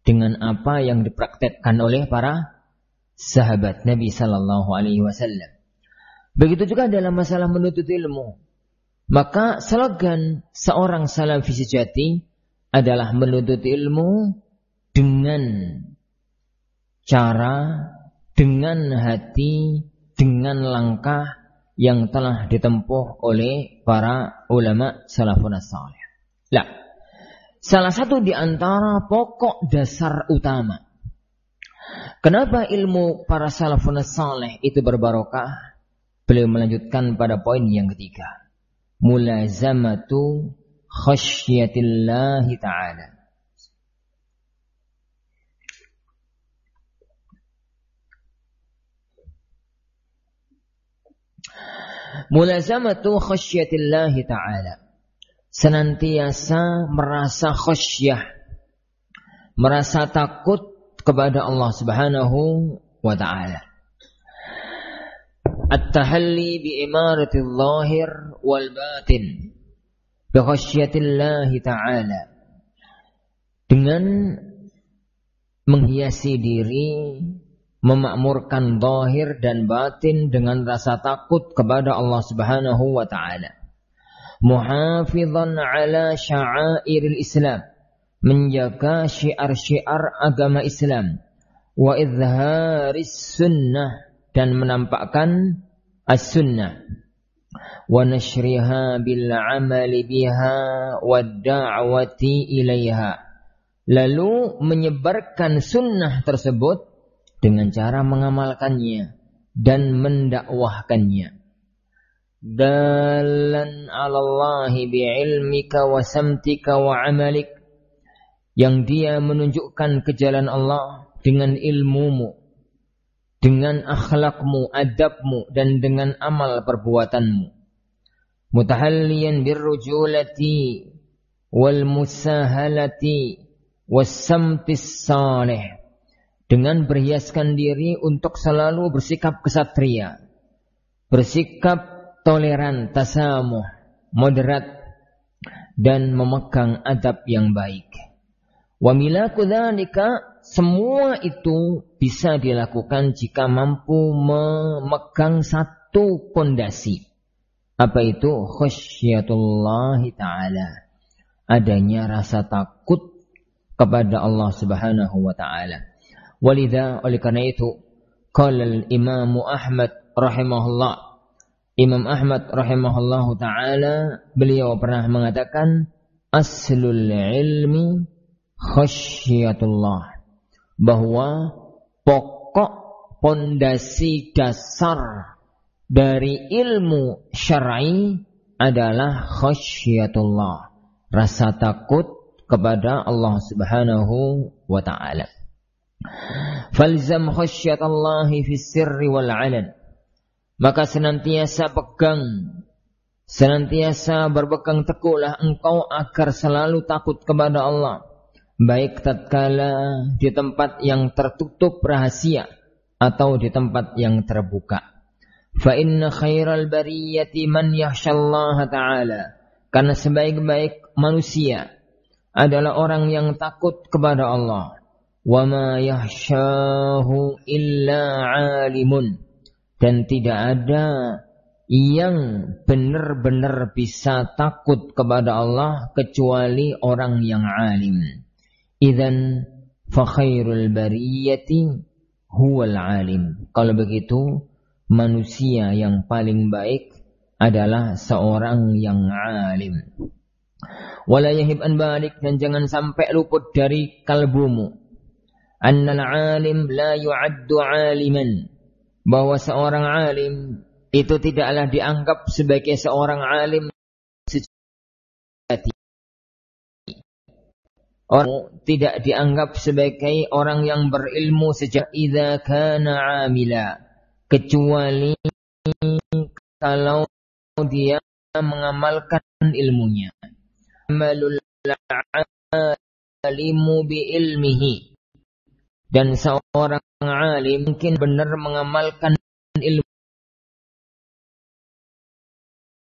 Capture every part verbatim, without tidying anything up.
dengan apa yang dipraktekkan oleh para sahabat Nabi sallallahu alaihi wasallam. Begitu juga dalam masalah menuntut ilmu. Maka slogan seorang salafi sejati adalah menuntut ilmu dengan cara, dengan hati, dengan langkah yang telah ditempuh oleh para ulama salafun salih. Nah, salah satu di antara pokok dasar utama kenapa ilmu para salafun salih itu berbarokah, beliau melanjutkan pada poin yang ketiga. Mulazamatu khasyatillahi ta'ala. Mulazamatu khasyatillahi ta'ala. Senantiasa merasa khasyah, merasa takut kepada Allah Subhanahu wa ta'ala. At-tahalli bi'imarati al-zahir wal-batin bi khasyatillahi ta'ala. Dengan menghiasi diri, memakmurkan zahir dan batin dengan rasa takut kepada Allah Subhanahu wa ta'ala. Muhafizan ala sya'airil Islam, menjaga syiar-syiar agama Islam, wa izharis sunnah, dan menampakkan as-sunnah, wa nashriha bil amali biha wa da'wati ilaiha, lalu menyebarkan sunnah tersebut dengan cara mengamalkannya dan mendakwahkannya. Dalan 'ala Allah bi'ilmika wa samtika wa 'amalik, yang dia menunjukkan ke jalan Allah dengan ilmumu, dengan akhlakmu, adabmu, dan dengan amal perbuatanmu. Mutahalliyan birrujulati wal musahalati wassamtis salih, dengan berhiaskan diri untuk selalu bersikap kesatria, bersikap toleran, tasamuh, moderat, dan memegang adab yang baik. Wa milaku dzalika, semua itu bisa dilakukan jika mampu memegang satu pondasi. Apa itu? Khasyatullahi ta'ala, adanya rasa takut kepada Allah Subhanahu wa ta'ala. Walidha, oleh karena itu, qala al-Imam Ahmad rahimahullah, Imam Ahmad rahimahullahu ta'ala, beliau pernah mengatakan, aslul ilmi khasyatullah, bahwa pokok pondasi dasar dari ilmu syar'i adalah khasyatullah, rasa takut kepada Allah Subhanahu wa ta'ala. Falzam khasyatallahi fis sirri wal 'alan, maka senantiasa pegang, senantiasa berpegang teguhlah engkau agar selalu takut kepada Allah, baik tatkala di tempat yang tertutup rahasia atau di tempat yang terbuka. Fa inna khairal bariyati man yakhshallaha ta'ala, karena sebaik-baik manusia adalah orang yang takut kepada Allah. Wa ma yakhshahu illa 'alimun, dan tidak ada yang benar-benar bisa takut kepada Allah kecuali orang yang alim. Idzan fa khairul bariyati huwal alim. Kalau begitu, manusia yang paling baik adalah seorang yang alim. Wala yahib an balik, dan jangan sampai luput dari kalbumu, annal alim la yu'addu aliman, bahwa seorang alim itu tidaklah dianggap sebagai seorang alim sejati. Orang tidak dianggap sebagai orang yang berilmu sejak idza kana amila, kecuali kalau dia mengamalkan ilmunya. Amalul alimu bi ilmihi, dan seorang alim mungkin benar mengamalkan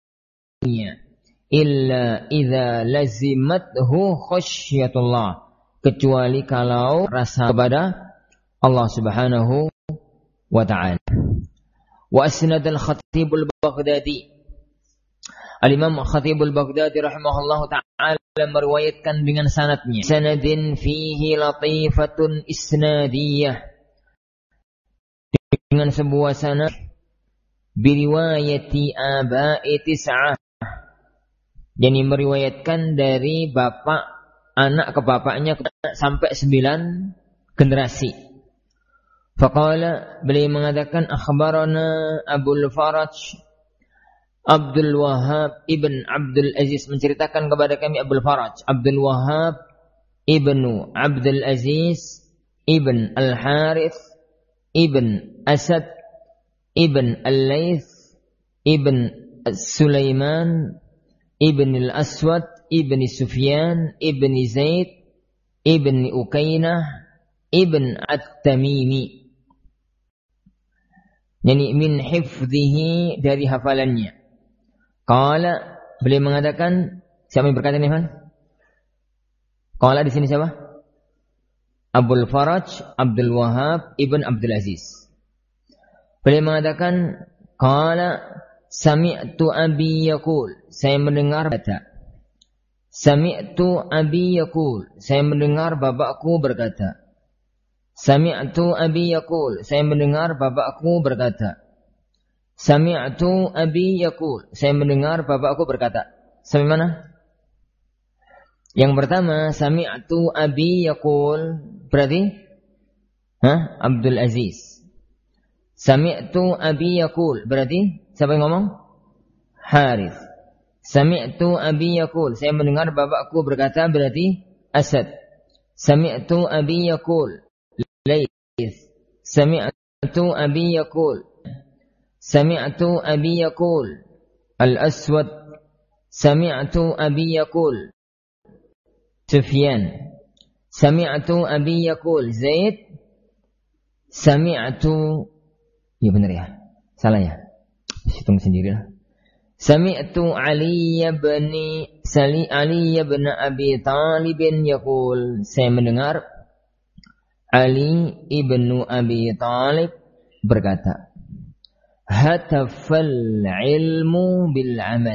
ilmunya, illa idza lazimathu khasyatullah, kecuali kalau rasa kepada Allah Subhanahu wa ta'ala. Wa asnad al-Khatib al-Baghdadi, Al-Imam Khatib al-Baghdadi rahimahullahu ta'ala meriwayatkan dengan sanadnya, sanadin fihi latifatun isnadiyah, dengan sebuah sanad biriwayati aba'i tis'ah, yani meriwayatkan dari bapak anak ke bapaknya sampai sembilan generasi. Faqala, beliau mengatakan, akhbarana Abul Faraj Abdul Wahhab ibn Abdul Aziz, menceritakan kepada kami Abul Faraj Abdul Wahhab ibnu Abdul Aziz ibn Al-Harith ibn Asad ibn Al-Layth ibn Sulaiman ibn Al-Aswad ibn Sufyan ibn Zaid ibn Ukainah ibn At-Tamimi, yani min hifdhihi, dari hafalannya. Qala, beliau mengatakan, siapa yang berkata ini, Fan? Qala di sini siapa? Abul Faraj Abdul Wahhab ibn Abdul Aziz. Beliau mengatakan, qala sami'tu abi yaqul, saya mendengar kata. Sami'tu abi yaqul, saya mendengar bapakku berkata. Sami'tu abi yaqul, saya mendengar bapakku berkata. Sami'tu abi yaqul, saya mendengar bapakku berkata. Sampai mana? Yang pertama, sami'tu abi yaqul, berarti Hah? Abdul Aziz. Sami'tu abi yaqul, berarti siapa yang ngomong? Harith. Sami'tu abi yaqul, saya mendengar bapakku berkata, berarti Asad. Sami'tu abi yaqul, Layth. Sami'tu abi yaqul. Sami'tu abi yaqul, Al-Aswad. Sami'tu abi yaqul, Sufyan. Sami'tu abi yaqul, Zaid. Sami'tu, ya benar ya, salah ya, hitung sendirilah. Sami'tu Ali ibn Sali Ali ibn Abi Talib yaqul, saya mendengar Ali ibnu Abi Talib berkata, hatafal ilmu bil amal,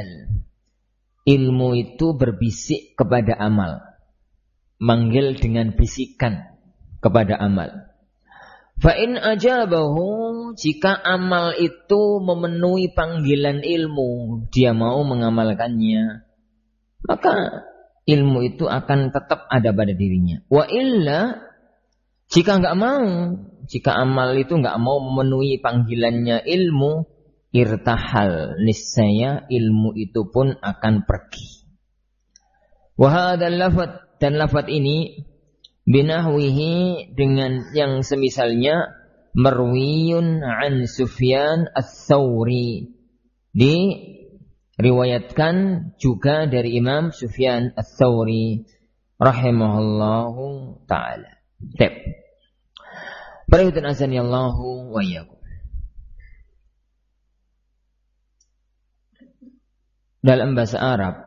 ilmu itu berbisik kepada amal, manggil dengan bisikan kepada amal. Fa in ajabahu, jika amal itu memenuhi panggilan ilmu, dia mau mengamalkannya, maka ilmu itu akan tetap ada pada dirinya. Wa illa, jika enggak mau, jika amal itu enggak mau memenuhi panggilannya ilmu, irtahal, niscaya ilmu itu pun akan pergi. Wa hadzal lafadz, dan lafadz ini binahwihi, dengan yang semisalnya, marwiyun an Sufyan ats-Tsauri, diriwayatkan juga dari Imam Sufyan ats-Tsauri rahimahullahu ta'ala. Baik. Perhatian azani Allahu wa iyyakum. Dalam bahasa Arab,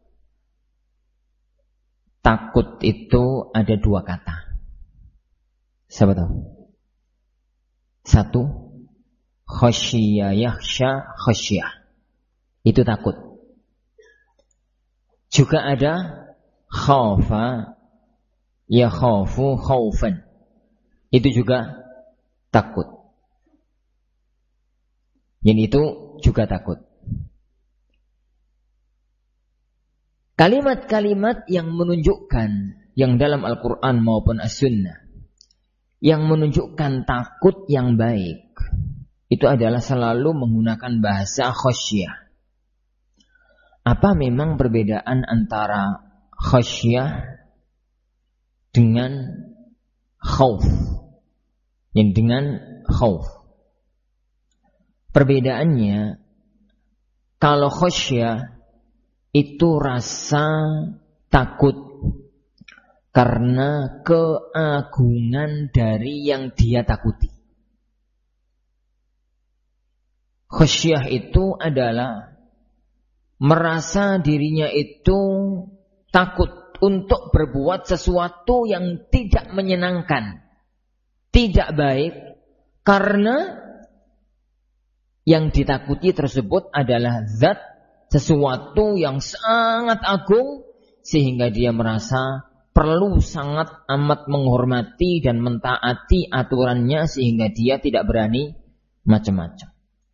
takut itu ada dua kata. Siapa tahu? Satu, khasyya yakhsha khasyah. Itu takut. Juga ada khafa yakhafu khaufan. Itu juga takut. Yang itu juga takut. Kalimat-kalimat yang menunjukkan, yang dalam Al-Quran maupun As-Sunnah, yang menunjukkan takut yang baik, itu adalah selalu menggunakan bahasa khasyah. Apa memang perbedaan antara khasyah dengan khauf? Yang dengan khauf. Perbedaannya, kalau khasyah itu rasa takut karena keagungan dari yang dia takuti. Khasyah itu adalah merasa dirinya itu takut untuk berbuat sesuatu yang tidak menyenangkan, tidak baik, karena yang ditakuti tersebut adalah zat sesuatu yang sangat agung, sehingga dia merasa perlu sangat amat menghormati dan mentaati aturannya, sehingga dia tidak berani macam-macam.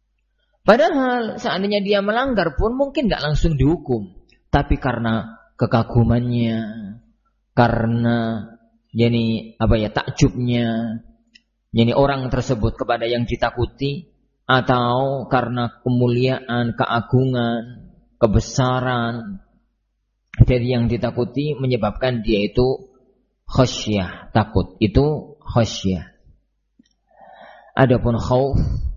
Padahal seandainya dia melanggar pun mungkin tidak langsung dihukum, tapi karena kekagumannya, karena yani apa ya takjubnya, yani orang tersebut kepada yang ditakuti, atau karena kemuliaan, keagungan, kebesaran dari yang ditakuti menyebabkan dia itu khasyah, takut. Itu khasyah. Adapun khauf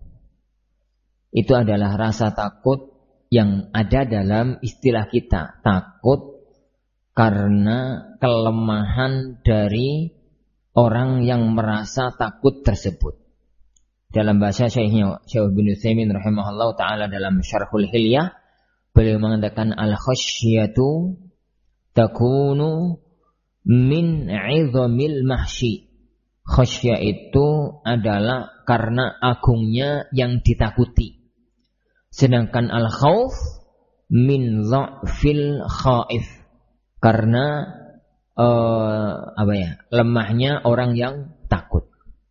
itu adalah rasa takut yang ada dalam istilah kita, takut karena kelemahan dari orang yang merasa takut tersebut. Dalam bahasa Syekhnya Syekh bin Utsaimin rahimahullah taala dalam Syarhul Hilyah, beliau mengatakan al-khasyatu takunu min 'idhamil mahsyi. Khasyah itu adalah karena agungnya yang ditakuti. Sedangkan al-khauf min dha'fil khaif, karena uh, apa ya, lemahnya orang yang takut.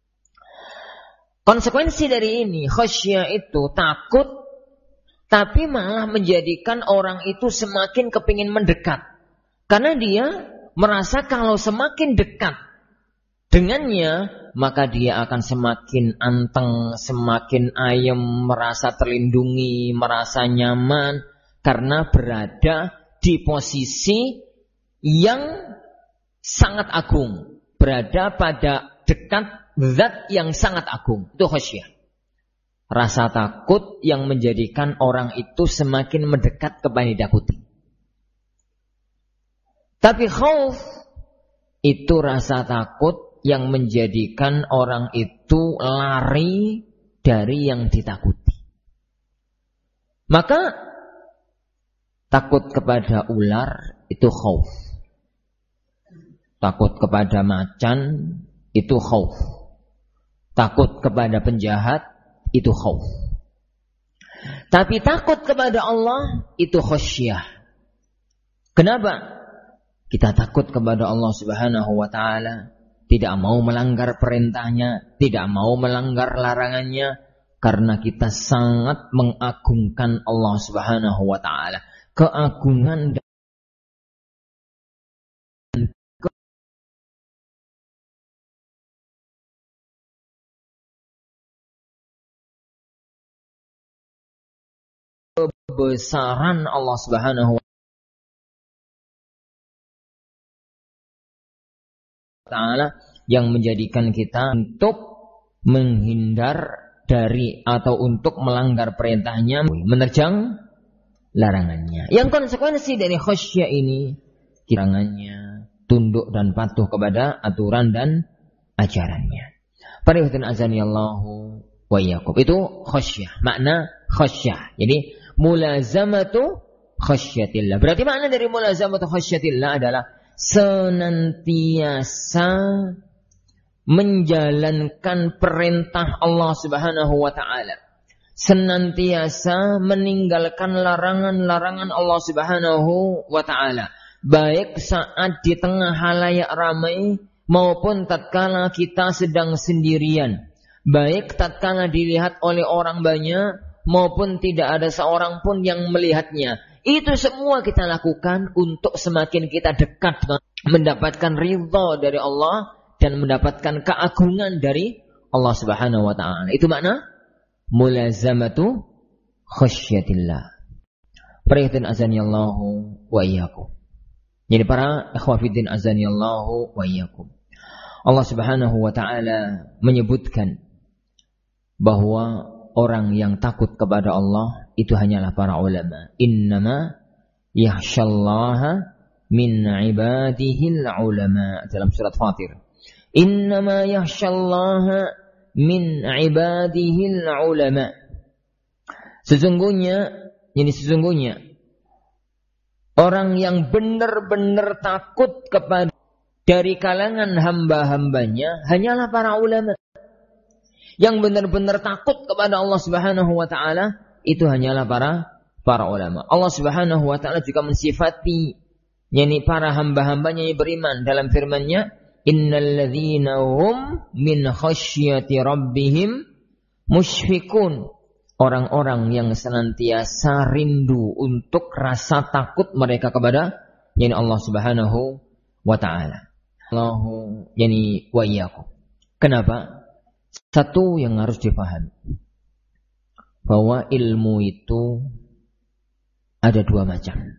Konsekuensi dari ini, khasyah itu takut, tapi malah menjadikan orang itu semakin kepingin mendekat. Karena dia merasa kalau semakin dekat dengannya, maka dia akan semakin anteng, semakin ayem, merasa terlindungi, merasa nyaman, karena berada di posisi yang sangat agung, berada pada dekat zat yang sangat agung. Itu khasyah. Rasa takut yang menjadikan orang itu semakin mendekat kepada ditakuti. Tapi khauf itu rasa takut yang menjadikan orang itu lari dari yang ditakuti. Maka takut kepada ular itu khauf. Takut kepada macan itu khauf. Takut kepada penjahat itu khauf. Tapi takut kepada Allah itu khasyah. Kenapa? Kita takut kepada Allah Subhanahu wa taala, tidak mau melanggar perintahnya, tidak mau melanggar larangannya, karena kita sangat mengagungkan Allah Subhanahu wa taala. Keagungan dan kebesaran Allah Subhanahu wa taala yang menjadikan kita untuk menghindar dari atau untuk melanggar perintahnya, menerjang larangannya. Yang konsekuensi dari khasyah ini, kirangannya tunduk dan patuh kepada aturan dan ajarannya. Para hadirin azanillahu wa iyyakum. Itu khasyah, makna khasyah. Jadi mulazamatu khasyatillah. Berarti makna dari mulazamatu khasyatillah adalah senantiasa menjalankan perintah Allah Subhanahu wa taala, senantiasa meninggalkan larangan-larangan Allah Subhanahu wa taala, baik saat di tengah halayak ramai maupun tatkala kita sedang sendirian, baik tatkala dilihat oleh orang banyak maupun tidak ada seorang pun yang melihatnya. Itu semua kita lakukan untuk semakin kita dekat mendapatkan ridha dari Allah dan mendapatkan keagungan dari Allah Subhanahu wa taala. Itu makna mulazamatu khasyatillah. Perhatian azanillahu wa iyyakum. Jadi para ikhwatiddin azanillahu wa iyyakum. Allah Subhanahu wa taala menyebutkan bahwa orang yang takut kepada Allah itu hanyalah para ulama. Innama yakhshallaha min ibadihil ulama, dalam surat Fatir. Innama yakhshallaha min ibadihil ulama. Sesungguhnya, ini sesungguhnya Orang yang benar-benar takut kepada dari kalangan hamba-hambanya hanyalah para ulama. Yang benar-benar takut kepada Allah Subhanahu wa taala itu hanyalah para para ulama. Allah Subhanahu wa taala juga mensifati yakni para hamba-hambanya yang beriman dalam firman-Nya, innalladzina hum min khasyati rabbihim musyfiqun. Orang-orang yang senantiasa rindu untuk rasa takut mereka kepada yakni Allah Subhanahu wa taala. Allahu yani wa iyyakum. Kenapa? Satu yang harus dipahami bahwa ilmu itu ada dua macam.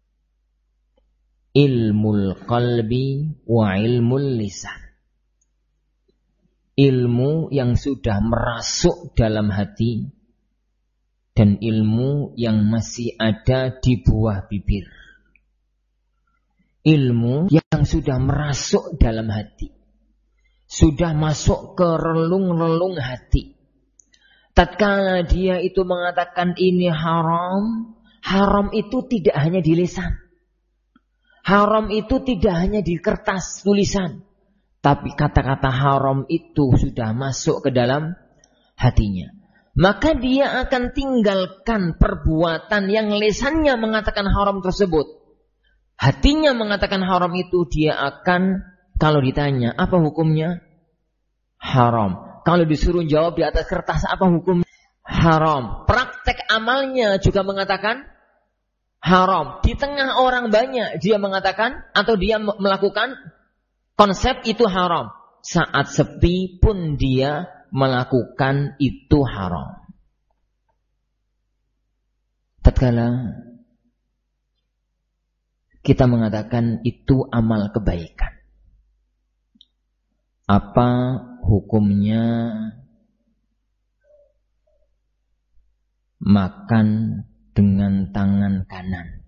Ilmul qalbi wa ilmul lisan. Ilmu yang sudah merasuk dalam hati dan ilmu yang masih ada di buah bibir. Ilmu yang sudah merasuk dalam hati, sudah masuk ke relung-relung hati. Tatkala dia itu mengatakan ini haram, haram itu tidak hanya di lisan. Haram itu tidak hanya di kertas tulisan. Tapi kata-kata haram itu sudah masuk ke dalam hatinya. Maka dia akan tinggalkan perbuatan yang lisannya mengatakan haram tersebut. Hatinya mengatakan haram itu, dia akan, kalau ditanya apa hukumnya? Haram. Kalau disuruh jawab di atas kertas apa hukumnya? Haram. Praktek amalnya juga mengatakan haram. Di tengah orang banyak dia mengatakan atau dia melakukan konsep itu haram. Saat sepi pun dia melakukan itu haram. Tatkala kita mengatakan itu amal kebaikan, apa hukumnya makan dengan tangan kanan?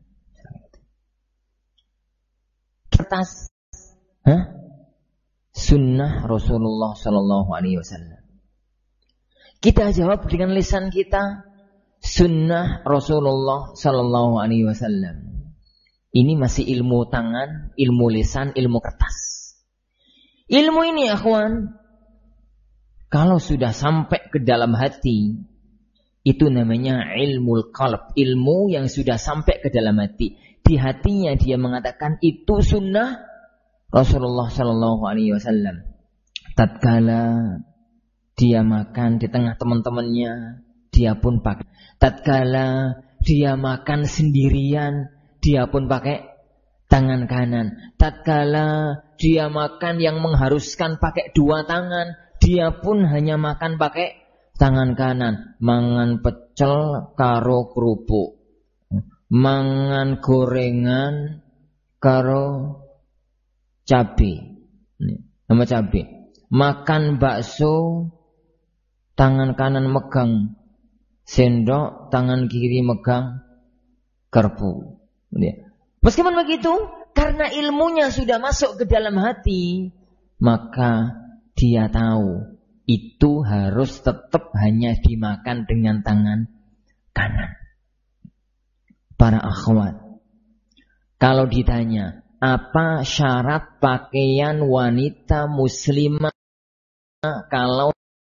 Kertas, hah? Sunnah Rasulullah Sallallahu Alaihi Wasallam. Kita jawab dengan lisan kita, sunnah Rasulullah Sallallahu Alaihi Wasallam. Ini masih ilmu tangan, ilmu lisan, ilmu kertas. Ilmu ini, akhwan, kalau sudah sampai ke dalam hati, itu namanya ilmul qalb, ilmu yang sudah sampai ke dalam hati. Di hatinya dia mengatakan itu sunnah Rasulullah Sallallahu Alaihi Wasallam. Tatkala dia makan di tengah teman-temannya, dia pun pakai. Tatkala dia makan sendirian, dia pun pakai tangan kanan. Tatkala dia makan yang mengharuskan pakai dua tangan, dia pun hanya makan pakai tangan kanan. Mangan pecel karo kerupuk, mangan gorengan karo cabai, nama cabai. Makan bakso, tangan kanan megang sendok, tangan kiri megang garpu. Meskipun begitu, karena ilmunya sudah masuk ke dalam hati, maka dia tahu itu harus tetap hanya dimakan dengan tangan kanan. Para akhwat, kalau ditanya apa syarat pakaian wanita muslimah kalau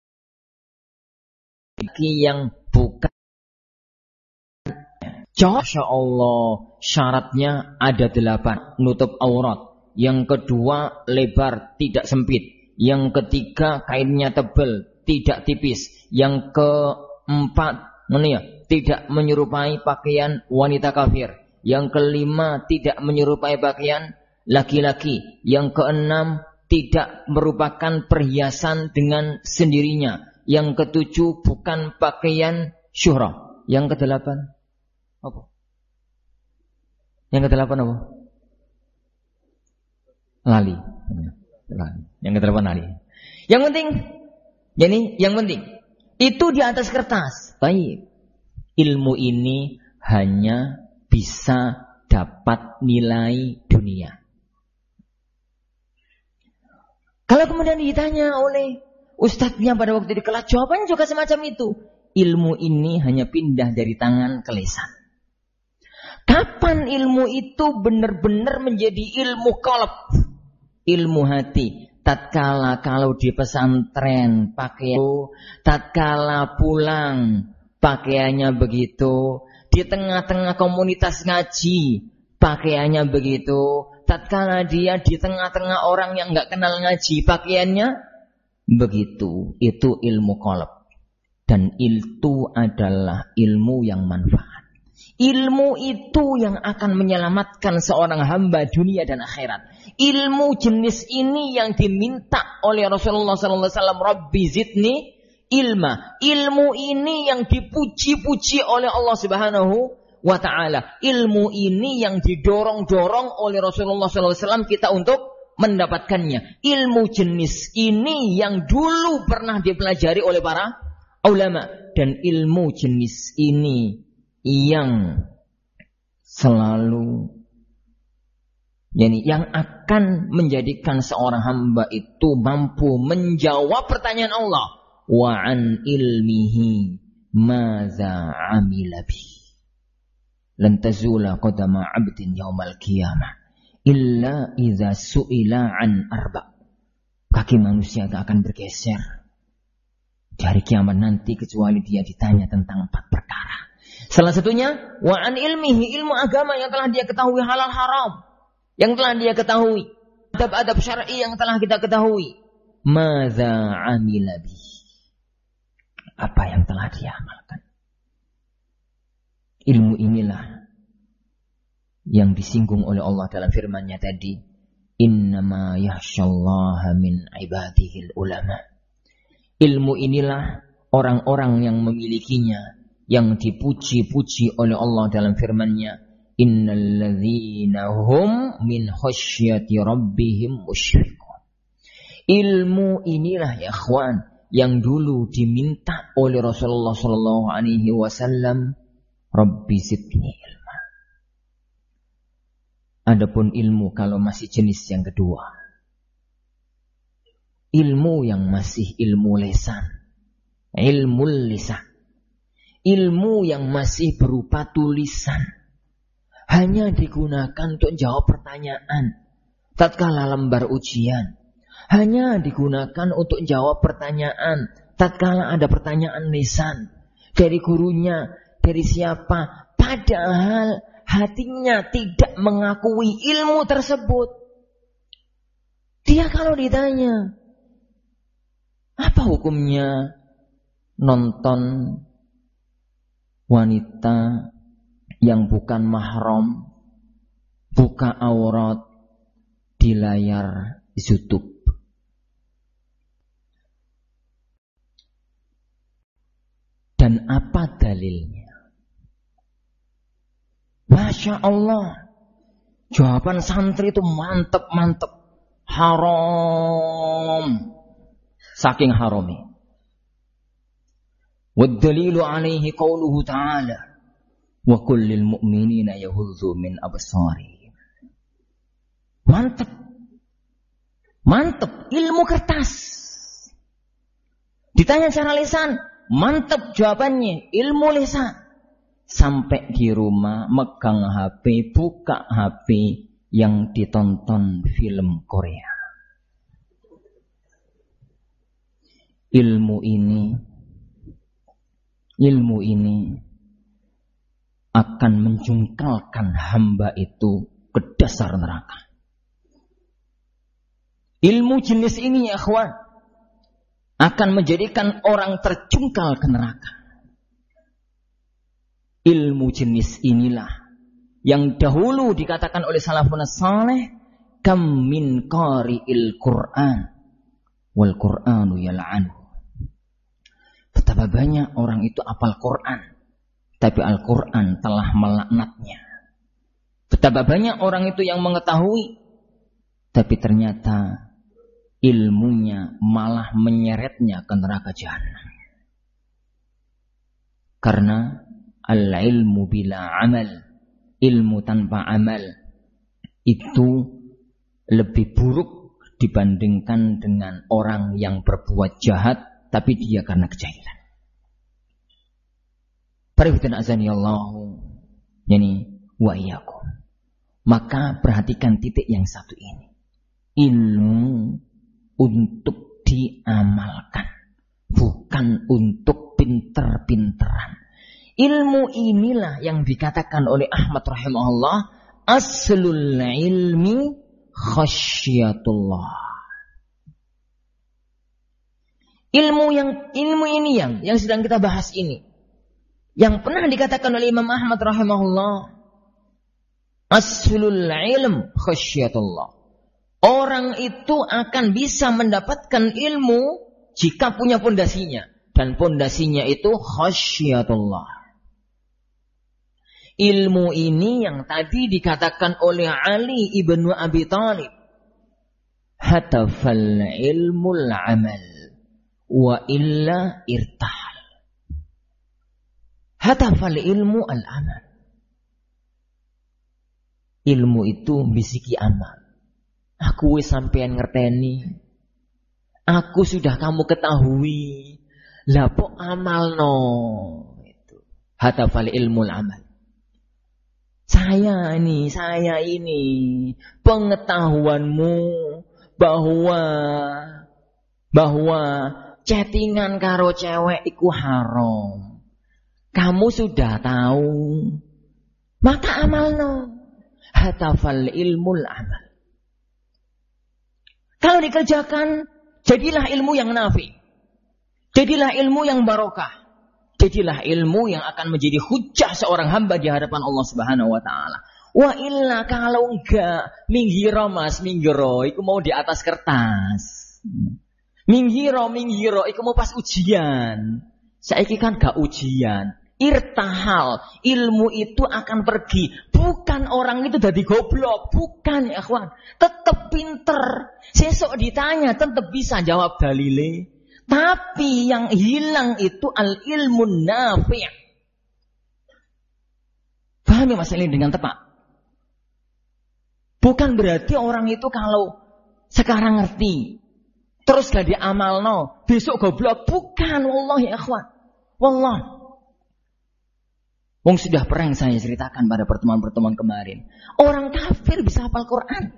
yang bukan, Masya Allah, syaratnya ada delapan. Nutup aurat. Yang kedua, lebar, tidak sempit. Yang ketiga, kainnya tebal, tidak tipis. Yang keempat, mana ya? Tidak menyerupai pakaian wanita kafir. Yang kelima, tidak menyerupai pakaian laki-laki. Yang keenam, tidak merupakan perhiasan dengan sendirinya. Yang ketujuh, bukan pakaian syuhrah. Yang kedelapan, apa? Yang kedelapan apa? Lali. Yang kedelapan lali. Yang penting, jadi yang penting itu di atas kertas. Baik. Ilmu ini hanya bisa dapat nilai dunia. Kalau kemudian ditanya oleh ustadznya pada waktu di kelas, jawabannya juga semacam itu. Ilmu ini hanya pindah dari tangan ke lisan. Kapan ilmu itu benar-benar menjadi ilmu qalb, ilmu hati? Tatkala kalau di pesantren pakaian, tatkala pulang pakaiannya begitu, di tengah-tengah komunitas ngaji pakaiannya begitu, tatkala dia di tengah-tengah orang yang nggak kenal ngaji pakaiannya begitu. Itu ilmu qalb, dan itu adalah ilmu yang manfaat. Ilmu itu yang akan menyelamatkan seorang hamba dunia dan akhirat. Ilmu jenis ini yang diminta oleh Rasulullah sallallahu alaihi wasallam, Rabbi zidni ilma. Ilmu ini yang dipuji-puji oleh Allah Subhanahu wa ta'ala. Ilmu ini yang didorong-dorong oleh Rasulullah sallallahu alaihi wasallam kita untuk mendapatkannya. Ilmu jenis ini yang dulu pernah dipelajari oleh para ulama, dan ilmu jenis ini yang selalu, yani yang akan menjadikan seorang hamba itu mampu menjawab pertanyaan Allah, wa an ilmihi maza amila bi, lan tazula qadama 'abdin yaumal qiyamah illa idza su'ila an arba. Kaki manusia tak akan bergeser di hari kiamat nanti kecuali dia ditanya tentang empat perkara. Salah satunya wa an ilmihi, ilmu agama yang telah dia ketahui, halal haram yang telah dia ketahui, adab-adab syar'i yang telah kita ketahui. Madza amila bi, apa yang telah dia amalkan. Ilmu inilah yang disinggung oleh Allah dalam firman-Nya tadi, innama yakhsyallaha min ibadihil ulama. Ilmu inilah orang-orang yang memilikinya, yang dipuji-puji oleh Allah dalam firman-Nya, innalladzina hum min khasyati rabbihim musyfiqun. Ilmu inilah ya ikhwan yang dulu diminta oleh Rasulullah sallallahu alaihi wasallam, Rabbi zidni ilma. Adapun ilmu kalau masih jenis yang kedua, ilmu yang masih ilmu lisan, ilmu lisan, ilmu yang masih berupa tulisan, hanya digunakan untuk jawab pertanyaan tatkala lembar ujian, hanya digunakan untuk jawab pertanyaan tatkala ada pertanyaan lisan dari gurunya, dari siapa, padahal hatinya tidak mengakui ilmu tersebut. Dia kalau ditanya, apa hukumnya nonton wanita yang bukan mahram, buka aurat di layar YouTube? Dan apa dalilnya? Masya Allah, jawaban santri itu mantep-mantep. Haram, saking harami. Waddalilu alaihi qauluhu ta'ala, wa kullil mu'minina yahudzu min absarihim. Mantep, mantep, ilmu kertas. Ditanya secara lisan, mantep jawabannya, ilmu lisan. Sampai di rumah megang H P, buka H P yang ditonton film Korea. Ilmu ini, ilmu ini akan menjungkalkan hamba itu ke dasar neraka. Ilmu jenis ini ya ikhwan akan menjadikan orang terjungkal ke neraka. Ilmu jenis inilah yang dahulu dikatakan oleh salafun saleh, kam min qari'il Qur'an wal Qur'anu yal'anu. Betapa banyak orang itu hafal Quran, tapi Al-Quran telah melaknatnya. Betapa banyak orang itu yang mengetahui, tapi ternyata ilmunya malah menyeretnya ke neraka jahanam. Karena al-ilmu bila amal, ilmu tanpa amal itu lebih buruk dibandingkan dengan orang yang berbuat jahat tapi dia karena kejahilan. Parifatan azani Allah, yani wa iyyakum. Maka perhatikan titik yang satu ini. Ilmu untuk diamalkan, bukan untuk pinter-pinteran. Ilmu inilah yang dikatakan oleh Ahmad rahimahullah, aslul ilmi khasyatullah. Ilmu yang ilmu ini yang yang sedang kita bahas ini, yang pernah dikatakan oleh Imam Ahmad rahimahullah, aslul ilm khasyatullah. Orang itu akan bisa mendapatkan ilmu jika punya pondasinya, dan pondasinya itu khasyatullah. Ilmu ini yang tadi dikatakan oleh Ali ibnu Abi Thalib, hatafal ilmul amal wa illa irtahal. Hatafal ilmu al amal. Ilmu itu bisiki amal. Aku wis sampean ngerteni. Aku sudah kamu ketahui. Lah kok amal no. Itu. Hatafal ilmul amal. Saya ini, saya ini, pengetahuanmu bahwa bahwa chattingan karo cewek iku haram. Kamu sudah tahu. Maka amalno. Hatafal ilmul amal. Kalau dikerjakan, jadilah ilmu yang nafi. Jadilah ilmu yang barokah. Jadilah ilmu yang akan menjadi hujjah seorang hamba di hadapan Allah Subhanahu wa taala. Wa illa kalau enggak, minggiro mas, minggiro, itu mau di atas kertas. Minggiro, minggiro, itu mau pas ujian. Saiki kan gak ujian. Irtahal, ilmu itu akan pergi. Bukan orang itu jadi goblok, bukan ya kawan. Tetap pinter. Sesok ditanya tetap bisa jawab dalile. Tapi yang hilang itu al-ilmun nafi'. Paham ya masalah ini dengan tepat? Bukan berarti orang itu kalau sekarang ngerti, terus gak diamalno, besok goblok. Bukan, wallah ya akhwan. Wallah. Wong sudah pernah yang saya ceritakan pada pertemuan-pertemuan kemarin. Orang kafir bisa hafal Quran.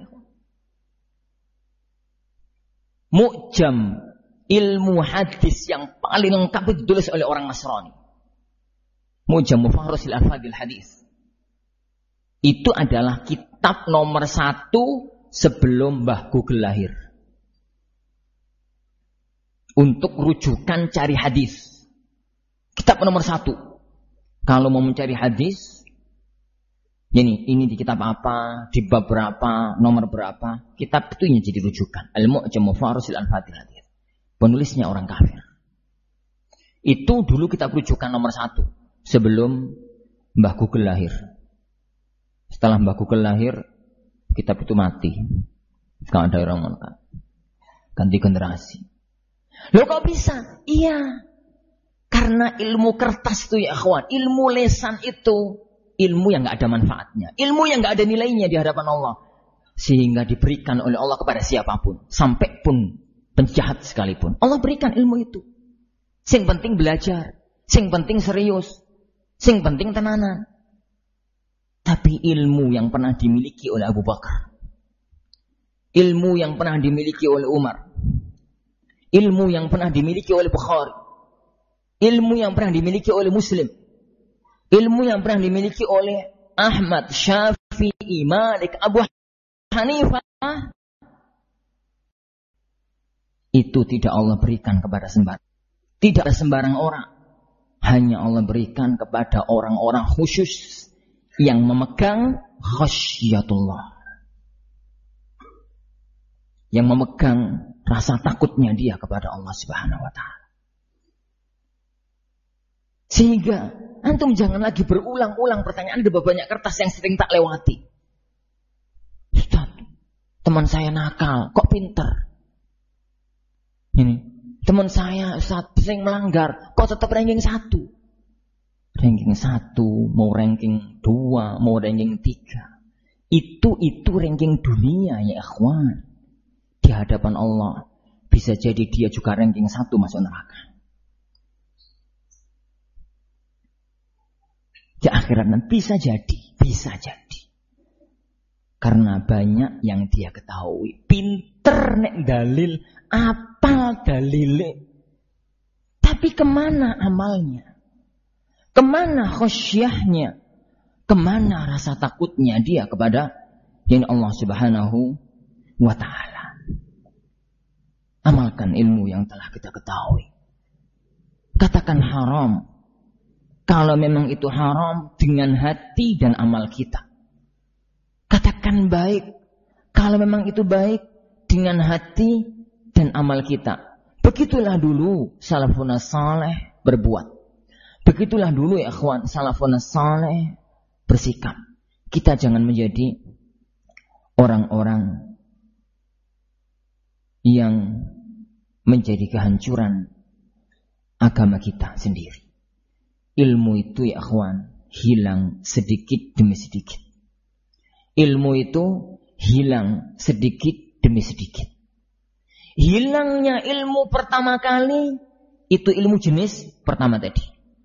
Mu'jam ilmu hadis yang paling lengkap itu ditulis oleh orang Nasrani. Mu'jam Mufahrus al-Alfadil Hadis. Itu adalah kitab nomor satu sebelum Mbah Google lahir. Untuk rujukan cari hadis. Kitab nomor satu. Kalau mau mencari hadis, ini, ini di kitab apa, di bab berapa, nomor berapa, kitab itu yang jadi rujukan. Al-Mu'jam Mufahrus al-Alfadil Hadis. Penulisnya orang kafir. Itu dulu kitab rujukan nomor satu. Sebelum Mbah Google lahir. Setelah Mbah Google lahir, kitab itu mati. Kalau ada orang ngomong, ganti generasi. Loh kok bisa? Iya. Karena ilmu kertas itu ya akhwan. Ilmu lesan itu. Ilmu yang gak ada manfaatnya. Ilmu yang gak ada nilainya di hadapan Allah. Sehingga diberikan oleh Allah kepada siapapun. Sampai pun penjahat sekalipun. Allah berikan ilmu itu. Sing penting belajar. Sing penting serius. Sing penting tenanan. Tapi ilmu yang pernah dimiliki oleh Abu Bakar. Ilmu yang pernah dimiliki oleh Umar. Ilmu yang pernah dimiliki oleh Bukhari. Ilmu yang pernah dimiliki oleh Muslim. Ilmu yang pernah dimiliki oleh Ahmad, Syafi'i, Malik, Abu Hanifah. Itu tidak Allah berikan kepada sembarang. Tidak ada sembarang orang. Hanya Allah berikan kepada orang-orang khusus yang memegang khasyatullah. Yang memegang rasa takutnya dia kepada Allah Subhanahu wa taala. Sehingga antum jangan lagi berulang-ulang pertanyaan di banyak kertas yang sering tak lewati. Ustaz, teman saya nakal, kok pinter? Ini, teman saya Ustaz sering melanggar, kok tetap ranking satu? Ranking satu, mau ranking dua, mau ranking tiga. Itu itu ranking dunia ya ikhwan. Di hadapan Allah bisa jadi dia juga ranking satu masuk neraka. Di akhirat nanti bisa jadi Bisa jadi. Karena banyak yang dia ketahui. Pinter nek dalil, apal dalile. Tapi kemana amalnya? Kemana khusyahnya? Kemana rasa takutnya dia kepada din Allah Subhanahu wa ta'ala? Amalkan ilmu yang telah kita ketahui. Katakan haram. Kalau memang itu haram dengan hati dan amal kita. Katakan baik. Kalau memang itu baik dengan hati dan amal kita. Begitulah dulu salafun saleh berbuat. Begitulah dulu ya ikhwan salafun saleh bersikap. Kita jangan menjadi orang-orang yang menjadi kehancuran agama kita sendiri. Ilmu itu ya ikhwan hilang sedikit demi sedikit. Ilmu itu hilang sedikit demi sedikit. Hilangnya ilmu pertama kali itu ilmu jenis pertama tadi.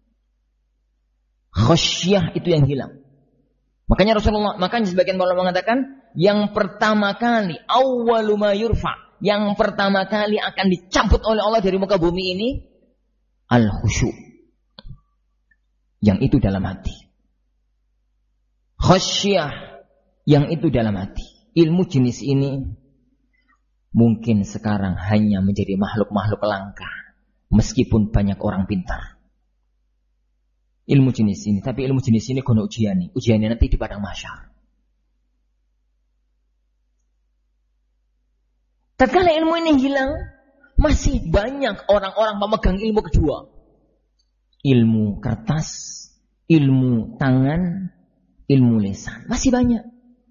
Khasyah itu yang hilang. Makanya Rasulullah, makanya sebagian ulama mengatakan yang pertama kali awwalu ma yurfa, yang pertama kali akan dicabut oleh Allah dari muka bumi ini al-khusyu'. Yang itu dalam hati. Khasyah yang itu dalam hati. Ilmu jenis ini mungkin sekarang hanya menjadi makhluk-makhluk langka. Meskipun banyak orang pintar. Ilmu jenis ini. Tapi ilmu jenis ini kono ujiannya. Ujiannya nanti di padang mahsyar. Tatkala ilmu ini hilang, masih banyak orang-orang memegang ilmu kedua. Ilmu kertas, ilmu tangan, ilmu lisan. Masih banyak.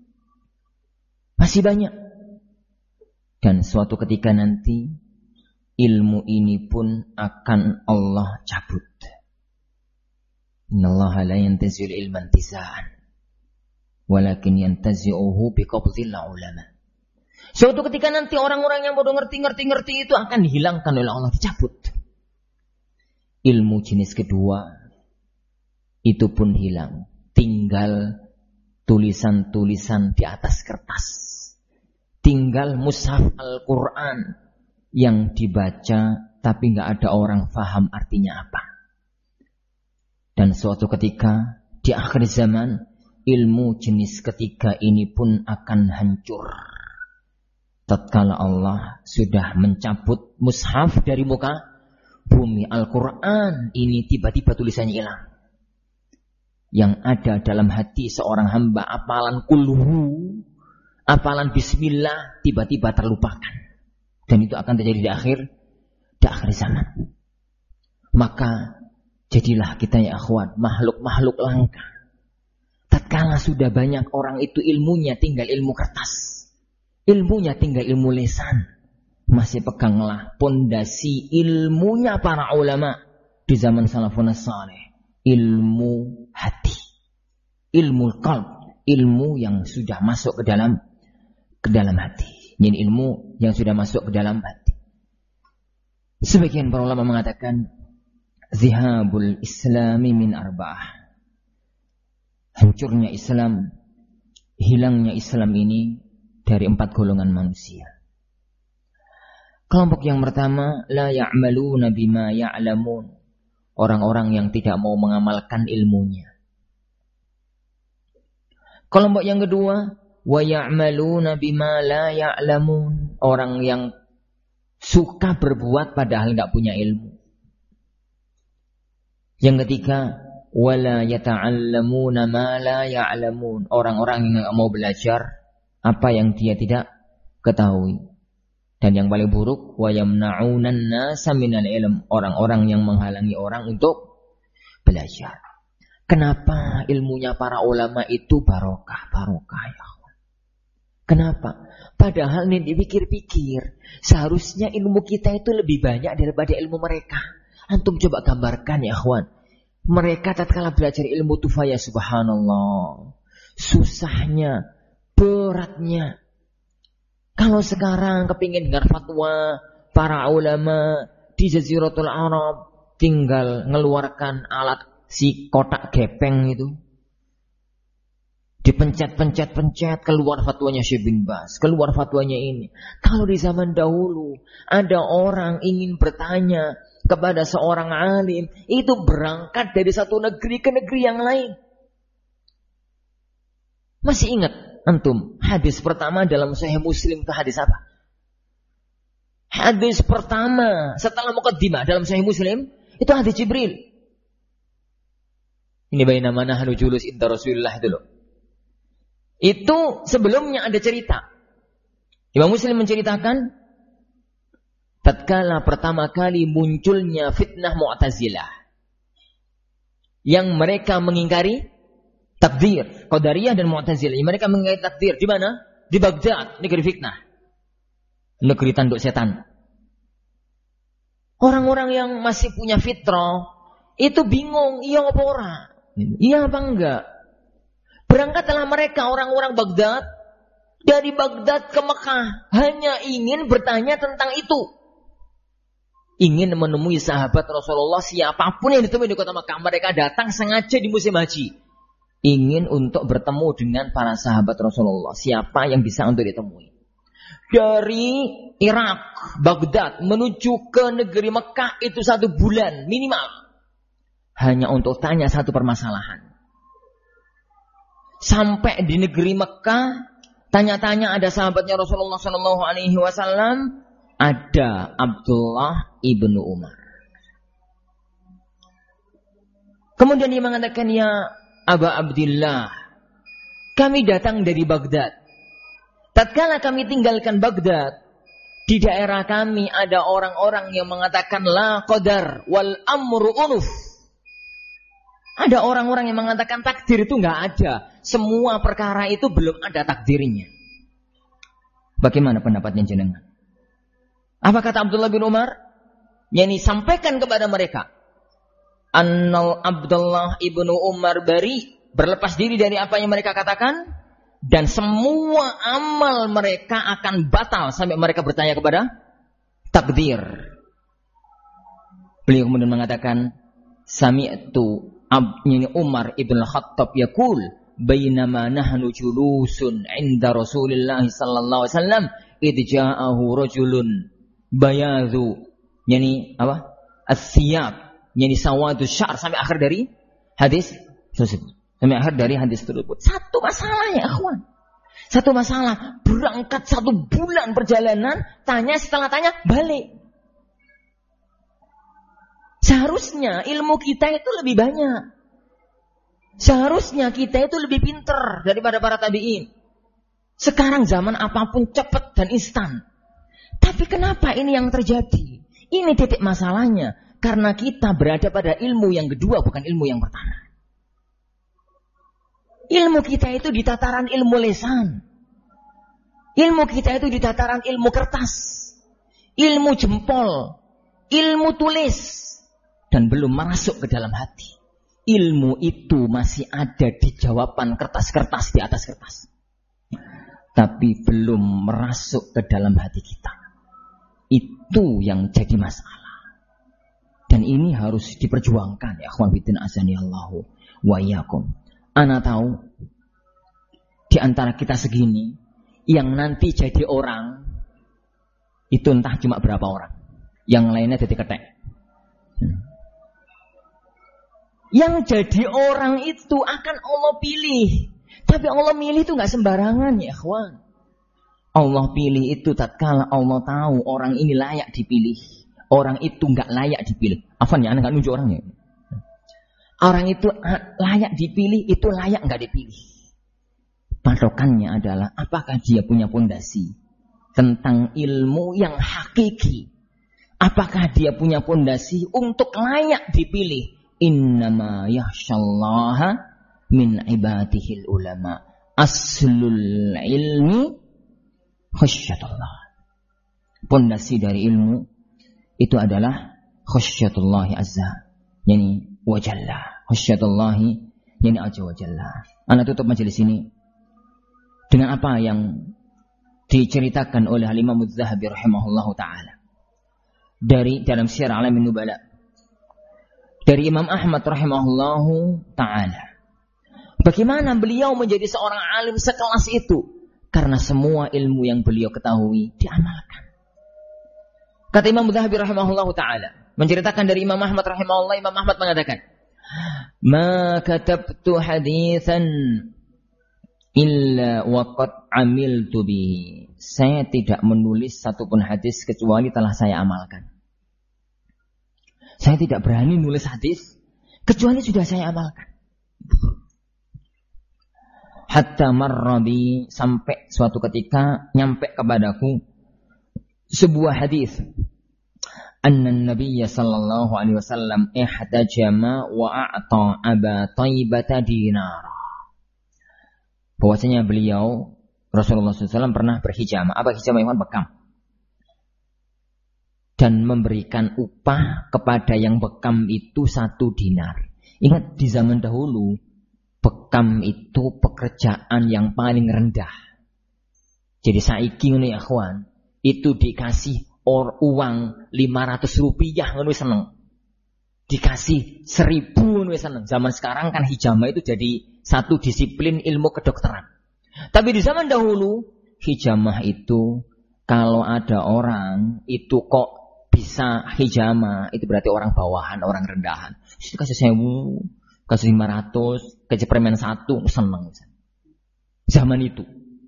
Masih banyak. Dan suatu ketika nanti ilmu ini pun akan Allah cabut. Innallaha la yantazi'ul ilman tiza'an walakin yantazi'uhu biqabdil ulama. Suatu ketika nanti orang-orang yang bodoh ngerti-ngerti-ngerti itu akan dihilangkan oleh Allah, dicabut. Ilmu jenis kedua itu pun hilang. Tinggal tulisan-tulisan di atas kertas. Tinggal mushaf Al-Quran yang dibaca tapi nggak ada orang faham artinya apa. Dan suatu ketika di akhir zaman ilmu jenis ketiga ini pun akan hancur. Tatkala Allah sudah mencabut mushaf dari muka bumi, Al-Quran ini tiba-tiba tulisannya hilang. Yang ada dalam hati seorang hamba apalan kulhu, apalan bismillah tiba-tiba terlupakan. Dan itu akan terjadi di akhir di akhir zaman. Maka jadilah kita ya akhwat makhluk-makhluk langka. Tatkala sudah banyak orang itu ilmunya tinggal ilmu kertas. Ilmunya tinggal ilmu lisan. Masih peganglah pondasi ilmunya para ulama di zaman salafun saleh. Ilmu hati. Ilmu qalb. Ilmu yang sudah masuk ke dalam ke dalam hati. Ini ilmu yang sudah masuk ke dalam hati. Sebagian para ulama mengatakan zihabul islami min arba'ah. Hancurnya Islam, hilangnya Islam ini dari empat golongan manusia. Kelompok yang pertama, la ya'maluna bima ya'lamun. Orang-orang yang tidak mau mengamalkan ilmunya. Kelompok yang kedua, wa ya'maluna bima la ya'lamun. Orang yang suka berbuat padahal enggak punya ilmu. Yang ketiga, wala yata'allamuna ma la ya'lamun. Orang-orang yang enggak mau belajar apa yang dia tidak ketahui. Dan yang paling buruk, wa yamna'unan nasa minal ilm. Orang-orang yang menghalangi orang untuk belajar. Kenapa ilmunya para ulama itu barokah, barokah ya. Kenapa? Padahal nih dipikir-pikir, seharusnya ilmu kita itu lebih banyak daripada ilmu mereka. Antum coba gambarkan ya akhwan. Mereka tatkala belajar ilmu tufaya subhanallah. Susahnya, beratnya. Kalau sekarang kepingin dengar fatwa para ulama di Jaziratul Arab, tinggal ngeluarkan alat si kotak gepeng itu. Dipencet-pencet-pencet, keluar fatwanya Syekh bin Baz, keluar fatwanya ini. Kalau di zaman dahulu ada orang ingin bertanya kepada seorang alim, itu berangkat dari satu negeri ke negeri yang lain. Masih ingat antum hadis pertama dalam Sahih Muslim itu hadis apa? Hadis pertama setelah muqaddimah dalam Sahih Muslim itu hadis Jibril. Ini baina mana nahnu julus inda Rasulullah itu loh. Itu sebelumnya ada cerita. Imam Muslim menceritakan tatkala pertama kali munculnya fitnah Mu'tazilah yang mereka mengingkari takdir, Qadariyah dan Mu'tazilah. Mereka mengingkari takdir di mana? Di Baghdad, negeri fitnah. Negeri tanduk setan. Orang-orang yang masih punya fitrah itu bingung, iya apa ora? Iya apa enggak? Berangkatlah mereka orang-orang Baghdad dari Baghdad ke Mekah hanya ingin bertanya tentang itu. Ingin menemui sahabat Rasulullah, siapapun yang ditemui di kota Mekah, mereka datang sengaja di musim haji. Ingin untuk bertemu dengan para sahabat Rasulullah, siapa yang bisa untuk ditemui. Dari Irak, Baghdad menuju ke negeri Mekah itu satu bulan minimal. Hanya untuk tanya satu permasalahan. Sampai di negeri Mekah, tanya-tanya ada sahabatnya Rasulullah Shallallahu Alaihi Wasallam, ada Abdullah ibnu Umar. Kemudian dia mengatakan, ya Aba Abdillah, kami datang dari Baghdad. Tatkala kami tinggalkan Baghdad, di daerah kami ada orang-orang yang mengatakan la qadar wal amru unuf. Ada orang-orang yang mengatakan takdir itu enggak ada. Semua perkara itu belum ada takdirnya. Bagaimana pendapatnya jenengan? Apa kata Abdullah bin Umar? Yani sampaikan kepada mereka. Annal Abdullah ibnu Umar bari, berlepas diri dari apa yang mereka katakan. Dan semua amal mereka akan batal sampai mereka bertanya kepada takdir. Beliau kemudian mengatakan, Sami'tu Abni Umar ibn Khattab yaqul bainama nahnu julusun 'inda Rasulillah sallallahu alaihi wasallam id ja'ahu rajulun bayadhu yani apa? As-siyab yani sawadu syar sampai akhir dari hadis tersebut. Sampai akhir dari hadis tersebut. Satu masalah ya akhwan. Satu masalah, berangkat satu bulan perjalanan, tanya setelah tanya balik. Seharusnya ilmu kita itu lebih banyak. Seharusnya kita itu lebih pinter daripada para tabi'in. Sekarang zaman apapun cepat dan instan. Tapi kenapa ini yang terjadi? Ini titik masalahnya. Karena kita berada pada ilmu yang kedua, bukan ilmu yang pertama. Ilmu kita itu di tataran ilmu lesan. Ilmu kita itu di tataran ilmu kertas. Ilmu jempol. Ilmu tulis. Dan belum masuk ke dalam hati. Ilmu itu masih ada di jawaban kertas-kertas di atas kertas. Tapi belum merasuk ke dalam hati kita. Itu yang jadi masalah. Dan ini harus diperjuangkan. Ya akhwan fiddin azani Allahu wa iyyakum. Ana tahu di antara kita segini yang nanti jadi orang itu entah cuma berapa orang. Yang lainnya jadi ketek. Hmm. Yang jadi orang itu akan Allah pilih. Tapi Allah milih itu gak sembarangan ya ikhwan. Allah pilih itu tatkala Allah tahu orang ini layak dipilih. Orang itu gak layak dipilih. Afan ya, anda gak nunjuk orangnya. Orang itu layak dipilih, itu layak gak dipilih. Patokannya adalah apakah dia punya pondasi tentang ilmu yang hakiki. Apakah dia punya pondasi untuk layak dipilih. Innama yakhshallaha min ibadihil ulama. Aslul ilmi khasyatullah. Pondasi dari ilmu itu adalah khasyatullahi azza. Yani wajalla. Khasyatullahi yani azza wajalla. Anda tutup majelis ini dengan apa yang diceritakan oleh Imam Az-Zahabi rahimahullahu ta'ala. Dari dalam Syiar Alamin Nubala. Dari Imam Ahmad rahimahullahu ta'ala. Bagaimana beliau menjadi seorang alim sekelas itu? Karena semua ilmu yang beliau ketahui diamalkan. Kata Imam Dzahabi rahimahullah ta'ala, menceritakan dari Imam Ahmad rahimahullah, Imam Ahmad mengatakan, "Ma katabtu haditsan illa waqad amiltu bihi." Saya tidak menulis satupun hadis kecuali telah saya amalkan. Saya tidak berani nulis hadis kecuali sudah saya amalkan. Hatta marrabi, sampai suatu ketika nyampe kepadaku sebuah hadis. Anna Nabiya sallallahu alaihi wasallam ihtajama wa a'ta Aba Taibata dinara. Bahwasanya beliau Rasulullah shallallahu alaihi wasallam pernah berhijamah. Apa hijamah? Yang bekam. Dan memberikan upah kepada yang bekam itu satu dinar. Ingat di zaman dahulu bekam itu pekerjaan yang paling rendah. Jadi saiki ngene ya kawan, itu dikasih or uang lima ratus rupiah ngono seneng. Dikasih seribu ngono seneng. Zaman sekarang kan hijamah itu jadi satu disiplin ilmu kedokteran. Tapi di zaman dahulu hijamah itu kalau ada orang itu kok bisa hijamah, itu berarti orang bawahan, orang rendahan. Kasih sewu, kasih lima ratus, kasih permen satu, seneng. Zaman itu.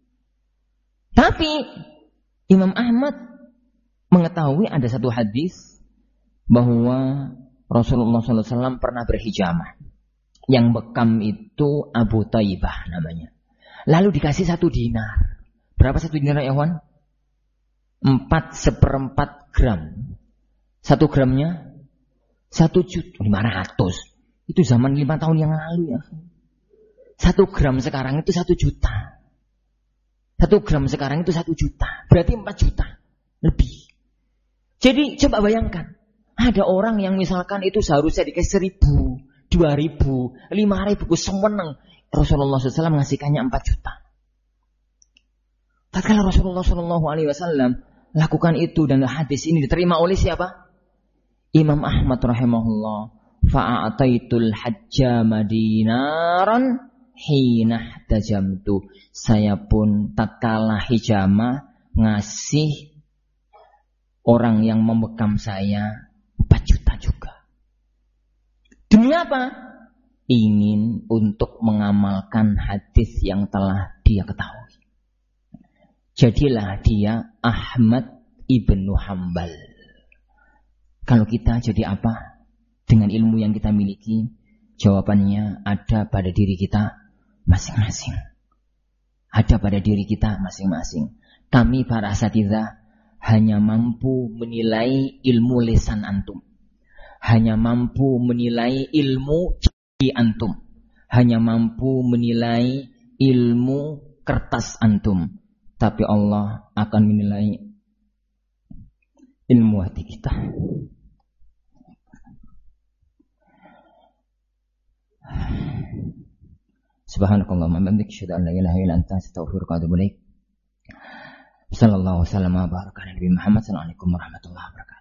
Tapi Imam Ahmad mengetahui ada satu hadis bahwa Rasulullah shallallahu alaihi wasallam pernah berhijamah. Yang bekam itu Abu Taibah namanya. Lalu dikasih satu dinar. Berapa satu dinar ya Wan? Empat seperempat gram. Satu gramnya satu juta lima ratus. Itu zaman lima tahun yang lalu ya. Satu gram sekarang itu satu juta. Satu gram sekarang itu satu juta. Berarti empat juta lebih. Jadi coba bayangkan. Ada orang yang misalkan itu seharusnya dikasih seribu, dua ribu, lima ribu. Semeneng. Rasulullah shallallahu alaihi wasallam ngasihkannya empat juta. Tatkala Rasulullah shallallahu alaihi wasallam lakukan itu dan hadis ini diterima oleh siapa? Imam Ahmad rahimahullah. Fa'ataitul hajjama dinaran hina tajamtu. Saya pun tatkala hijamah ngasih orang yang membekam saya empat juta juga. Demi apa? Ingin untuk mengamalkan hadis yang telah dia ketahui. Jadilah dia Ahmad ibnu Hambal. Kalau kita jadi apa? Dengan ilmu yang kita miliki, jawabannya ada pada diri kita masing-masing. Ada pada diri kita masing-masing. Kami para asatidzah hanya mampu menilai ilmu lisan antum. Hanya mampu menilai ilmu di antum. Hanya mampu menilai ilmu kertas antum. Tapi Allah akan menilai ilmu hati kita. Subhanakallahumma wa bihamdika asyhadu an la ilaha illa anta astaghfiruka wa atubu ilaik. Sallallahu alaihi wasallam wa baraka ala nabi Muhammad. Assalamualaikum warahmatullahi wabarakatuh.